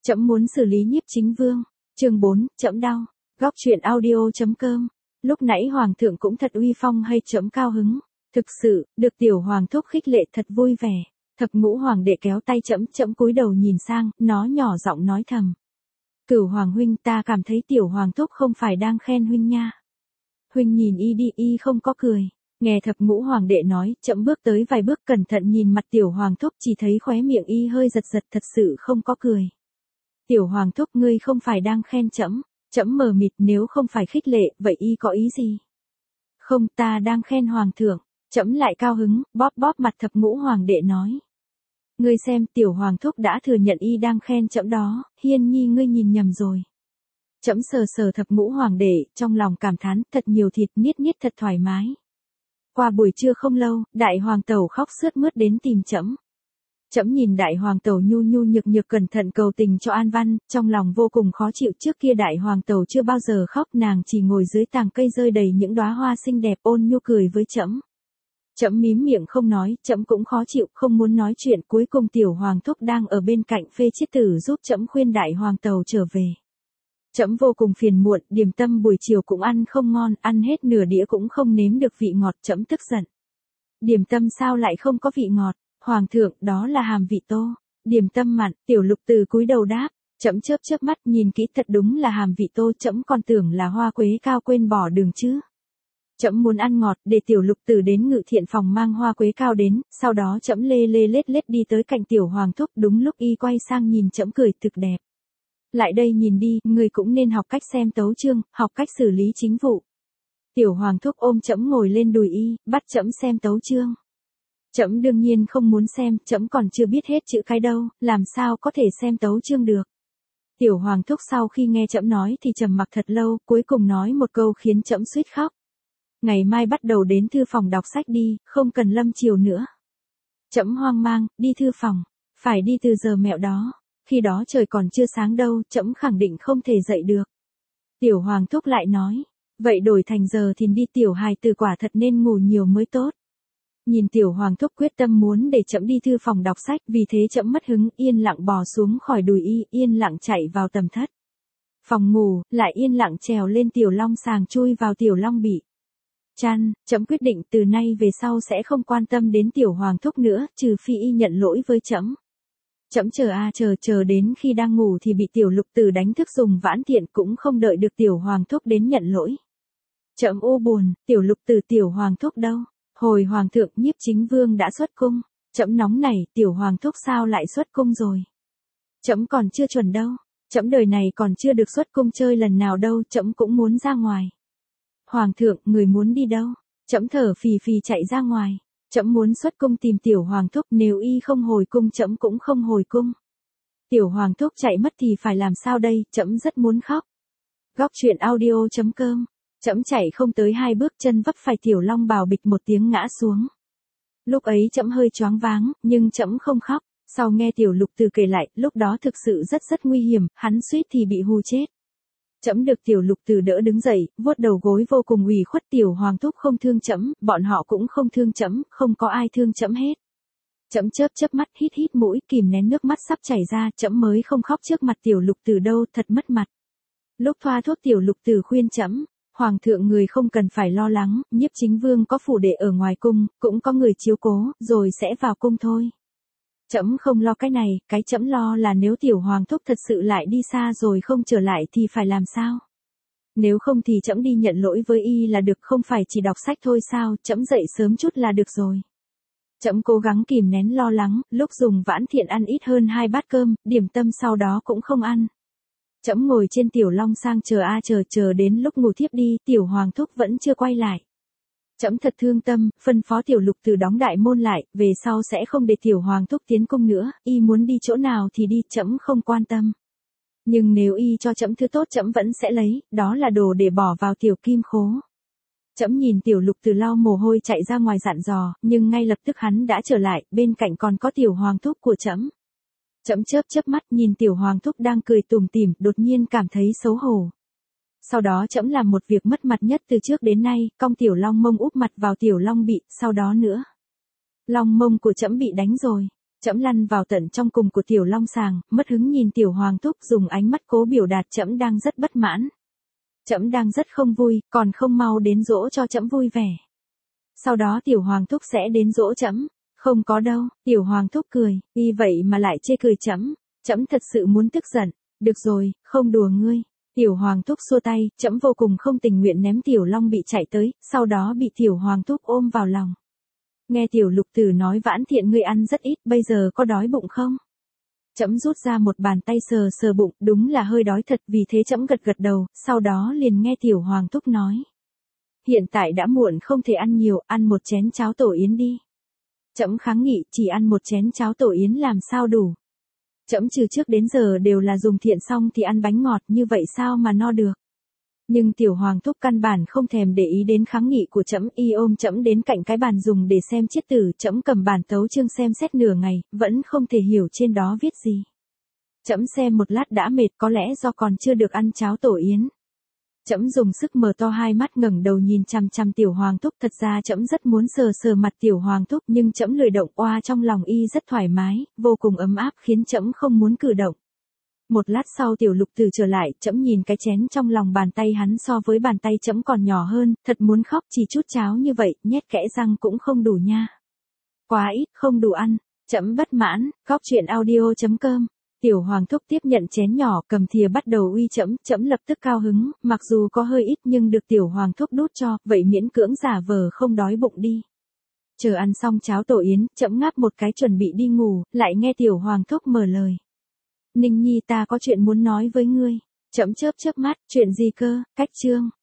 Trẫm muốn xử lý Nhiếp Chính Vương. Chương 4, trẫm đau. Góc truyện audio.com. Lúc nãy hoàng thượng cũng thật uy phong hay trẫm cao hứng. Thực sự, được tiểu hoàng thúc khích lệ thật vui vẻ. Thập ngũ hoàng đệ kéo tay trẫm cúi đầu nhìn sang, nó nhỏ giọng nói thầm. Cửu hoàng huynh, ta cảm thấy tiểu hoàng thúc không phải đang khen huynh nha. Huynh nhìn y đi, y không có cười. Nghe thập ngũ hoàng đệ nói, trẫm bước tới vài bước cẩn thận nhìn mặt tiểu hoàng thúc, chỉ thấy khóe miệng y hơi giật giật, thật sự không có cười. Tiểu hoàng thúc, ngươi không phải đang khen trẫm? Trẫm mờ mịt, nếu không phải khích lệ, vậy y có ý gì? Không, ta đang khen hoàng thượng. Trẫm lại cao hứng, bóp bóp mặt thập ngũ hoàng đệ nói. Ngươi xem, tiểu hoàng thúc đã thừa nhận y đang khen trẫm đó, Hiên nhi ngươi nhìn nhầm rồi. Trẫm sờ sờ thập ngũ hoàng đệ, trong lòng cảm thán, thật nhiều thịt, niết niết thật thoải mái. Qua buổi trưa không lâu, đại hoàng tẩu khóc sướt mướt đến tìm trẫm. Trẫm nhìn đại hoàng tẩu nhu nhu nhược nhược cẩn thận cầu tình cho An Văn, trong lòng vô cùng khó chịu. Trước kia đại hoàng tẩu chưa bao giờ khóc, nàng chỉ ngồi dưới tàng cây rơi đầy những đóa hoa xinh đẹp ôn nhu cười với trẫm. Trẫm mím miệng không nói, trẫm cũng khó chịu, không muốn nói chuyện. Cuối cùng tiểu hoàng thúc đang ở bên cạnh Phê Chiết Tử giúp trẫm khuyên đại hoàng tẩu trở về. Trẫm vô cùng phiền muộn, điểm tâm buổi chiều cũng ăn không ngon, ăn hết nửa đĩa cũng không nếm được vị ngọt, trẫm tức giận. Điểm tâm sao lại không có vị ngọt? Hoàng thượng, đó là hàm vị tô. Điểm tâm mặn, tiểu lục từ cúi đầu đáp. Trẫm chớp chớp mắt nhìn kỹ, thật đúng là hàm vị tô, trẫm còn tưởng là hoa quế cao quên bỏ đường chứ. Trẫm muốn ăn ngọt, để tiểu lục từ đến ngự thiện phòng mang hoa quế cao đến, sau đó trẫm lê lê lết lết đi tới cạnh tiểu hoàng thúc, đúng lúc y quay sang nhìn trẫm cười thực đẹp. Lại đây nhìn đi, người cũng nên học cách xem tấu chương, học cách xử lý chính vụ. Tiểu hoàng thúc ôm trẫm ngồi lên đùi y, bắt trẫm xem tấu chương. Trẫm đương nhiên không muốn xem, trẫm còn chưa biết hết chữ cái đâu, làm sao có thể xem tấu chương được. Tiểu hoàng thúc sau khi nghe trẫm nói thì trầm mặc thật lâu, cuối cùng nói một câu khiến trẫm suýt khóc. Ngày mai bắt đầu đến thư phòng đọc sách đi, không cần lâm chiều nữa. Trẫm hoang mang, đi thư phòng, phải đi từ giờ mẹo đó, khi đó trời còn chưa sáng đâu, trẫm khẳng định không thể dậy được. Tiểu hoàng thúc lại nói, vậy đổi thành giờ thì đi, tiểu hài tử quả thật nên ngủ nhiều mới tốt. Nhìn tiểu hoàng thúc quyết tâm muốn để trẫm đi thư phòng đọc sách, vì thế trẫm mất hứng, yên lặng bò xuống khỏi đùi y, yên lặng chạy vào tầm thất. Phòng ngủ, lại yên lặng trèo lên tiểu long sàng chui vào tiểu long bị. Chăn, trẫm quyết định từ nay về sau sẽ không quan tâm đến tiểu hoàng thúc nữa, trừ phi y nhận lỗi với trẫm. Trẫm chờ đến khi đang ngủ thì bị tiểu lục tử đánh thức dùng vãn thiện, cũng không đợi được tiểu hoàng thúc đến nhận lỗi. Trẫm u buồn, tiểu lục tử, tiểu hoàng thúc đâu? Hồi hoàng thượng, Nhiếp Chính Vương đã xuất cung. Trẫm nóng nảy, tiểu hoàng thúc sao lại xuất cung rồi? Trẫm còn chưa chuẩn đâu. Trẫm đời này còn chưa được xuất cung chơi lần nào đâu, trẫm cũng muốn ra ngoài. Hoàng thượng, người muốn đi đâu? Trẫm thở phì phì chạy ra ngoài. Trẫm muốn xuất cung tìm tiểu hoàng thúc, nếu y không hồi cung trẫm cũng không hồi cung. Tiểu hoàng thúc chạy mất thì phải làm sao đây, trẫm rất muốn khóc. Góc truyện audio.com. Trẫm chạy không tới 2 bước, chân vấp phải tiểu long bào bịch một tiếng ngã xuống. Lúc ấy trẫm hơi choáng váng, nhưng trẫm không khóc. Sau nghe tiểu lục từ kể lại, lúc đó thực sự rất nguy hiểm, hắn suýt thì bị hù chết. Trẫm được tiểu lục từ đỡ đứng dậy, vuốt đầu gối vô cùng ủy khuất. Tiểu hoàng thúc không thương trẫm, bọn họ cũng không thương trẫm, không có ai thương trẫm hết. Trẫm chớp mắt, hít mũi, kìm nén nước mắt sắp chảy ra, trẫm mới không khóc trước mặt tiểu lục từ đâu, thật mất mặt. Lúc thoa thuốc tiểu lục từ khuyên trẫm, hoàng thượng người không cần phải lo lắng, Nhiếp Chính Vương có phủ đệ ở ngoài cung, cũng có người chiếu cố, rồi sẽ vào cung thôi. Trẫm không lo cái này, cái trẫm lo là nếu tiểu hoàng thúc thật sự lại đi xa rồi không trở lại thì phải làm sao? Nếu không thì trẫm đi nhận lỗi với y là được, không phải chỉ đọc sách thôi sao, trẫm dậy sớm chút là được rồi. Trẫm cố gắng kìm nén lo lắng, lúc dùng vãn thiện ăn ít hơn 2 bát cơm, điểm tâm sau đó cũng không ăn. Trẫm ngồi trên tiểu long sang chờ đến lúc ngủ thiếp đi, tiểu hoàng thúc vẫn chưa quay lại. Trẫm thật thương tâm, phân phó tiểu lục từ đóng đại môn lại, về sau sẽ không để tiểu hoàng thúc tiến cung nữa, y muốn đi chỗ nào thì đi, trẫm không quan tâm. Nhưng nếu y cho trẫm thứ tốt trẫm vẫn sẽ lấy, đó là đồ để bỏ vào tiểu kim khố. Trẫm nhìn tiểu lục từ lau mồ hôi chạy ra ngoài dặn dò, nhưng ngay lập tức hắn đã trở lại, bên cạnh còn có tiểu hoàng thúc của trẫm. Trẫm chớp mắt nhìn tiểu hoàng thúc đang cười tủm tỉm, đột nhiên cảm thấy xấu hổ. Sau đó trẫm làm một việc mất mặt nhất từ trước đến nay, cong tiểu long mông úp mặt vào tiểu long bị, sau đó nữa. Long mông của trẫm bị đánh rồi. Trẫm lăn vào tận trong cùng của tiểu long sàng, mất hứng nhìn tiểu hoàng thúc dùng ánh mắt cố biểu đạt trẫm đang rất bất mãn. Trẫm đang rất không vui, còn không mau đến dỗ cho trẫm vui vẻ. Sau đó tiểu hoàng thúc sẽ đến dỗ trẫm. Không có đâu, tiểu hoàng thúc cười, vì vậy mà lại chê cười trẫm. Trẫm thật sự muốn tức giận. Được rồi, không đùa ngươi. Tiểu hoàng thúc xua tay, trẫm vô cùng không tình nguyện ném tiểu long bị chạy tới, sau đó bị tiểu hoàng thúc ôm vào lòng. Nghe tiểu lục tử nói Vãn Thiện ngươi ăn rất ít, bây giờ có đói bụng không? Trẫm rút ra một bàn tay sờ sờ bụng, đúng là hơi đói thật, vì thế trẫm gật gật đầu, sau đó liền nghe tiểu hoàng thúc nói. Hiện tại đã muộn không thể ăn nhiều, ăn một chén cháo tổ yến đi. Trẫm kháng nghị, chỉ ăn một chén cháo tổ yến làm sao đủ. Trẫm từ trước đến giờ đều là dùng thiện xong thì ăn bánh ngọt, như vậy sao mà no được. Nhưng tiểu hoàng thúc căn bản không thèm để ý đến kháng nghị của trẫm, y ôm trẫm đến cạnh cái bàn dùng để xem chiết tử, trẫm cầm bản tấu chương xem xét nửa ngày, vẫn không thể hiểu trên đó viết gì. Trẫm xem một lát đã mệt, có lẽ do còn chưa được ăn cháo tổ yến. Trẫm dùng sức mở to hai mắt ngẩng đầu nhìn chằm chằm tiểu hoàng thúc, thật ra trẫm rất muốn sờ sờ mặt tiểu hoàng thúc, nhưng trẫm lười động, oa trong lòng y rất thoải mái, vô cùng ấm áp khiến trẫm không muốn cử động. Một lát sau tiểu lục tử trở lại, trẫm nhìn cái chén trong lòng bàn tay hắn so với bàn tay trẫm còn nhỏ hơn, thật muốn khóc, chỉ chút cháo như vậy, nhét kẽ răng cũng không đủ nha. Quá ít, không đủ ăn. Trẫm bất mãn. Goctruyện audio.com. Tiểu hoàng thúc tiếp nhận chén nhỏ, cầm thìa bắt đầu uy trẫm, trẫm lập tức cao hứng, mặc dù có hơi ít nhưng được tiểu hoàng thúc đút cho, vậy miễn cưỡng giả vờ không đói bụng đi. Chờ ăn xong cháo tổ yến, trẫm ngáp một cái chuẩn bị đi ngủ, lại nghe tiểu hoàng thúc mở lời. Ninh Nhi, ta có chuyện muốn nói với ngươi. Trẫm chớp chớp mắt, chuyện gì cơ? Cách chương.